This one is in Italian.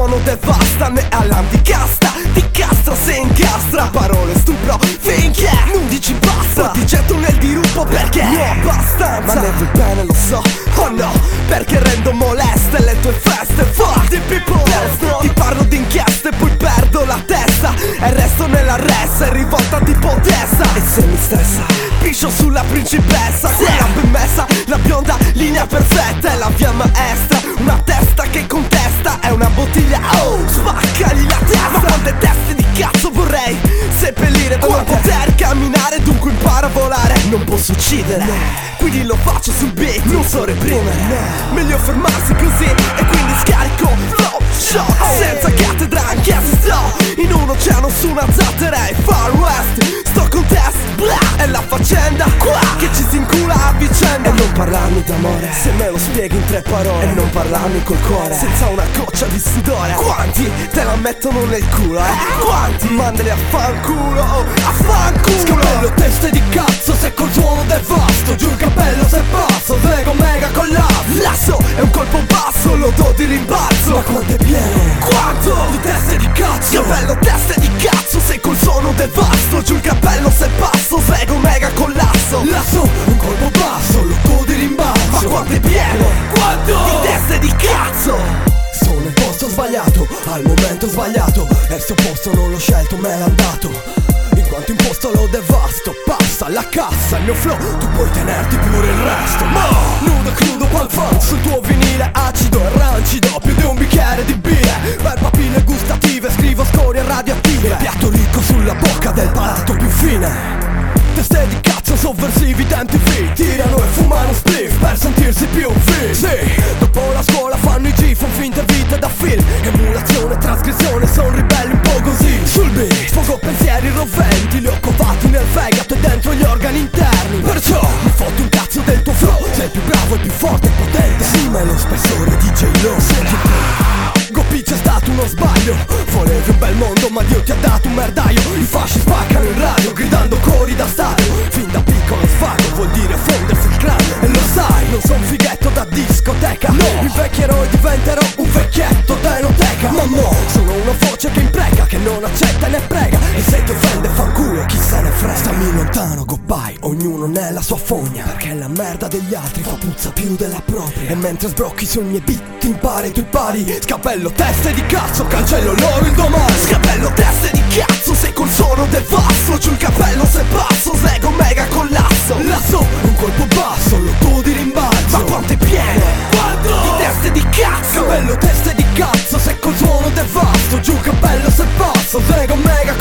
suono devasta, né all'anticasta ti castra se incastra. Parole stupro finché non dici basta, ti getto nel dirupo perché no abbastanza. Ma ne vuoi bene lo so, oh no, perché rendo moleste le tue feste. Fuck the people, ti parlo di inchieste poi perdo la testa e resto nella ressa e rivolta tipo testa. E se mi stressa piscio sulla principessa, quella ben messa, la bionda linea perfetta è la via maestra. Una testa che contesta è una bottiglia, oh, spaccagli la testa. Ma quante teste di cazzo vorrei seppellire per non poter camminare, dunque impara a volare. Non posso uccidere, quindi lo faccio sul beat, non so reprimere. Meglio fermarsi così e quindi scarico flow shot senza cattedra anche se sto in un oceano su una zattera e Far West. Sto con test, bla, è la faccenda qua che ci si incula a vicenda. E non parlarmi d'amore se me lo spieghi in 3 parole, e non parlarmi col cuore senza una goccia di sudore. Quanti te la mettono nel culo, quanti mandali a fanculo, a fanculo. Scapello teste di cazzo se col suono del vasto, giù il cappello se passo, Lego mega collasso. Lasso è un colpo basso, lo do di rimbalzo. Ma quanto è pieno, quanto di teste di cazzo. Scapello teste di cazzo se col suono del vasto, giù il cappello se passo, Lego mega collasso. Lasso un colpo basso, lo do di rimbalzo. Ma quanto è pieno, quanto di teste di cazzo. Sono nel posto sbagliato, al momento sbagliato, e sto posto non l'ho scelto, me l'han dato. In quanto imposto lo devasto, passa alla cassa il mio flow, tu puoi tenerti pure il resto. Ma nudo crudo qual fan sul tuo vinile acido e rancido, più di un bicchiere di birra per papille gustative, scrivo scorie radioattive. Piatto ricco sulla bocca del palato più fine. Teste di cazzo sovversivi, denti fit, tirano e fumano spliff per sentirsi più fit. Sì, dopo la scuola fanno i G, fan finte vite da film, emulazione, trasgressione, son ribelli un po' così. Sul beat, sfogo pensieri roventi, li ho covati nel fegato e dentro gli organi interni. Perciò mi fotti un cazzo del tuo flow, sei più bravo e più forte e potente. Sì, ma è lo spessore di J-Lo. Senti un po', Gopi c'è stato uno sbaglio, volevi un bel mondo ma Dio ti ha dato un merdaio. I fasci spaccano in radio gridando cori da stadio, fin da piccolo sfago vuol dire fondersi il cranio. E lo sai, non son fighetto da discoteca, no, invecchierò e diventerò un vecchietto da enoteca. Ma no, sono una voce che impreca, che non accetta né prega, e se ti offende fanculo, chi se ne frega. Stammi lontano, goodbye, ognuno nella sua fogna, perché la merda degli altri fa puzza più della propria. E mentre sbrocchi sui miei beat impari i tuoi pari. Scapello teste di cazzo, cancello loro il domani. Scapello teste di cazzo se col suono del vasto, giù il cappello se passo, Lego mega collasso. Lasso un colpo basso, lo do di rimbalzo. Ma quanto è pieno, quanto di teste di cazzo. Scapello teste di cazzo se col suono del vasto, giù il cappello se passo, Lego mega